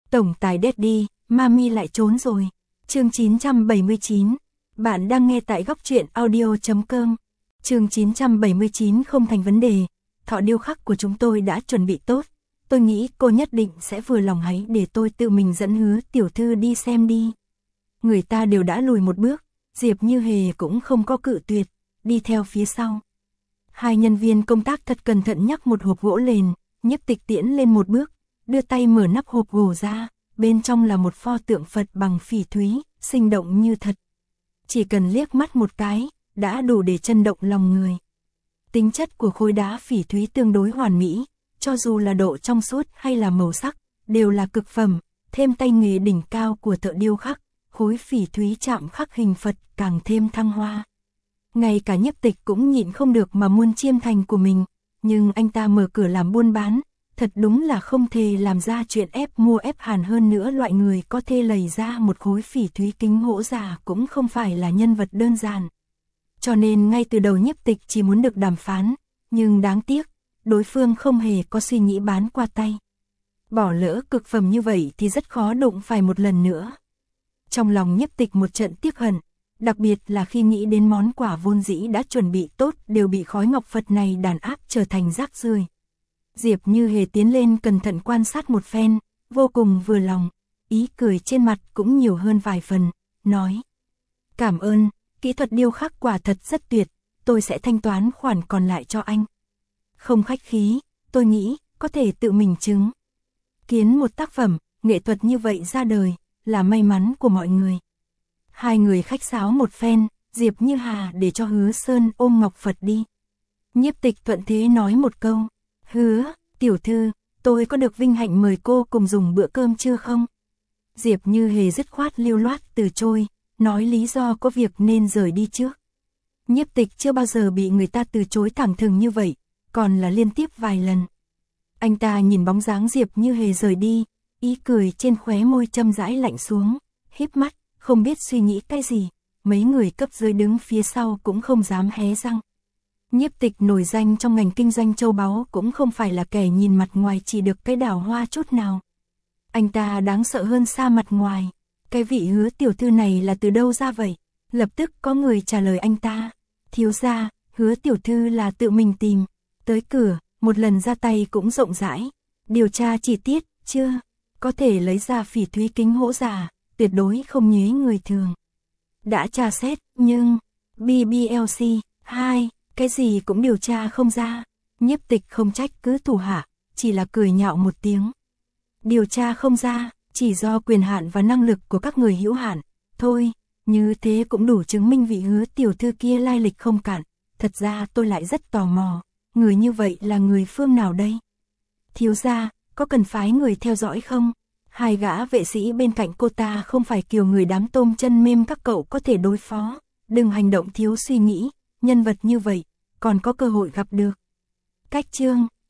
Tổng tài Daddy, Mami lại trốn rồi. Chương 979. Bạn đang nghe tại góc truyện audio.com. Chương 979 không thành vấn đề. Thọ điêu khắc của chúng tôi đã chuẩn bị tốt. Tôi nghĩ cô nhất định sẽ vừa lòng, hãy để tôi tự mình dẫn Hứa tiểu thư đi xem đi. Người ta đều đã lùi một bước, Diệp Như Hề cũng không có cự tuyệt, đi theo phía sau. Hai nhân viên công tác thật cẩn thận nhắc một hộp gỗ lên, Nhiếp Tịch tiến lên một bước, đưa tay mở nắp hộp gỗ ra, bên trong là một pho tượng Phật bằng phỉ thúy, sinh động như thật. Chỉ cần liếc mắt một cái, đã đủ để chấn động lòng người. Tính chất của khối đá phỉ thúy tương đối hoàn mỹ, cho dù là độ trong suốt hay là màu sắc, đều là cực phẩm, thêm tay nghề đỉnh cao của thợ điêu khắc, khối phỉ thúy chạm khắc hình Phật càng thêm thăng hoa. Ngay cả Nhiếp Tịch cũng nhịn không được mà muốn chiêm thành của mình, nhưng anh ta mở cửa làm buôn bán, thật đúng là không thể làm ra chuyện ép mua ép hàn, hơn nữa loại người có thể lầy ra một khối phỉ thúy kính hỗ giả cũng không phải là nhân vật đơn giản. Cho nên ngay từ đầu Nhiếp Tịch chỉ muốn được đàm phán, nhưng đáng tiếc, đối phương không hề có suy nghĩ bán qua tay. Bỏ lỡ cực phẩm như vậy thì rất khó đụng phải một lần nữa. Trong lòng Nhiếp Tịch một trận tiếc hận, đặc biệt là khi nghĩ đến món quà vốn dĩ đã chuẩn bị tốt đều bị khói ngọc Phật này đàn áp trở thành rác rưởi. Diệp Như Hề tiến lên cẩn thận quan sát một phen, vô cùng vừa lòng, ý cười trên mặt cũng nhiều hơn vài phần, nói: "Cảm ơn, kỹ thuật điêu khắc quả thật rất tuyệt, tôi sẽ thanh toán khoản còn lại cho anh." "Không khách khí, tôi nghĩ có thể tự mình chứng kiến một tác phẩm nghệ thuật như vậy ra đời là may mắn của mọi người." Hai người khách sáo một phen, Diệp Như Hà để cho Hứa Sơn ôm ngọc Phật đi. Nhiếp Tịch thuận thế nói một câu: "Hứa tiểu thư, tôi có được vinh hạnh mời cô cùng dùng bữa cơm trưa không?" Diệp Như Hề dứt khoát lưu loát từ chối, nói lý do có việc nên rời đi trước. Nhiếp Tịch chưa bao giờ bị người ta từ chối thẳng thừng như vậy, còn là liên tiếp vài lần. Anh ta nhìn bóng dáng Diệp Như Hề rời đi, ý cười trên khóe môi châm rãi lạnh xuống, híp mắt, không biết suy nghĩ cái gì. Mấy người cấp dưới đứng phía sau cũng không dám hé răng. Nhiếp Tịch nổi danh trong ngành kinh doanh châu báu cũng không phải là kẻ nhìn mặt ngoài chỉ được cái đào hoa chút nào. Anh ta đáng sợ hơn xa mặt ngoài. Cái vị Hứa tiểu thư này là từ đâu ra vậy? Lập tức có người trả lời anh ta: "Thiếu gia, Hứa tiểu thư là tự mình tìm tới cửa, một lần ra tay cũng rộng rãi, điều tra chi tiết chưa, có thể lấy ra phỉ thúy kính hỗ giả, tuyệt đối không nhuế người thường. Đã tra xét, nhưng BBLC 2, cái gì cũng điều tra không ra." Nhiếp Tịch không trách cứ thủ hạ, chỉ là cười nhạo một tiếng. "Điều tra không ra, chỉ do quyền hạn và năng lực của các người hữu hạn, thôi, như thế cũng đủ chứng minh vị Hứa tiểu thư kia lai lịch không cạn. Thật ra tôi lại rất tò mò, người như vậy là người phương nào đây? Thiếu gia, có cần phái người theo dõi không? Hai gã vệ sĩ bên cạnh cô ta không phải kiểu người đám tôm chân mềm các cậu có thể đối phó, đừng hành động thiếu suy nghĩ, nhân vật như vậy, còn có cơ hội gặp được." Cách chương